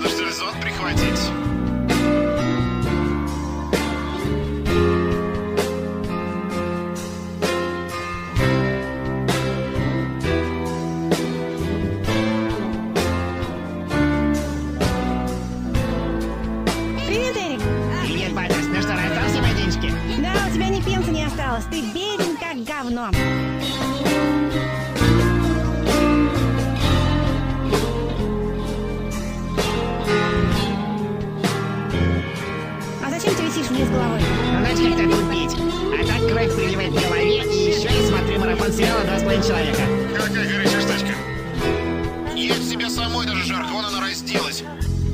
Надо что ли зонт прихватить? Привет, Эрик. Привет, Баттерс. Ну что, раздал все мои денежки? Да, у тебя ни пенса не осталось. Ты беден как говно. А зачем ты висишь вниз головой? Ну, знаешь, как-то тупить. А так кровь приливает в голове, и еще я смотрю марафон сериала «2,5 человека». Какая горячая штучка. Есть себя самой даже жарко, вон она разделась.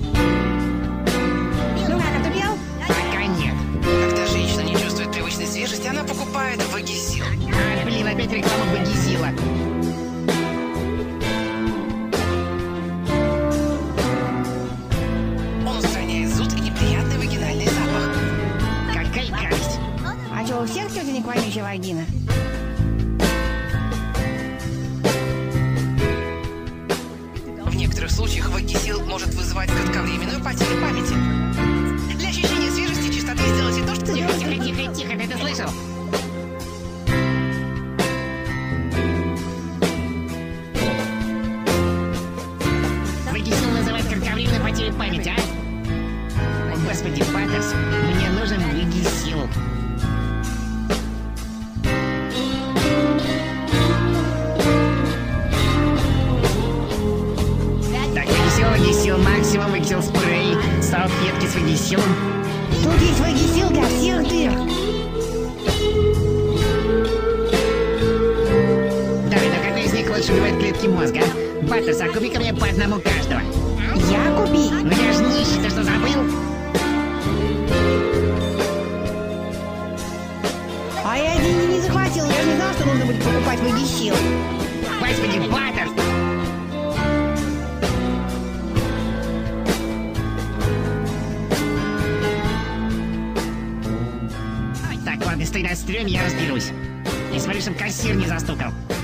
Ну как, отупел? Пока нет. Когда женщина не чувствует привычной свежести, она покупает Вагисил. А, блин, опять реклама Вагисила. Он устраняет зуд и неприятный вагинальный запах. Какая гадость. А что, у всех тетенек вонючая вагина? В некоторых случаях Вагисил может вызывать кратковременную потерю памяти. Для ощущения свежести и чистоты сделайте то, что Тихо, делаете. тихо, тихо, тихо, ты это слышал? Вагисил называет кратковременной потерей памяти, а? О, господи, Баттерс, мне нужен Вагисил. Так, Вагисил, максимум, Вагисил спрей, салфетки с Вагисилом. Тут есть вагисил для всех дыр. Давай, на какой из них лучше убивать клетки мозга? Баттерс, а купи-ка мне по одному каждого. Я купи. Ну я ж нищий, ты что, забыл? А я деньги не захватил. Я же не знал, что нужно будет покупать вагисил. Господи, Баттерс! Так, ладно, стой на стреме, я разберусь. И смотри, чтоб кассир не застукал.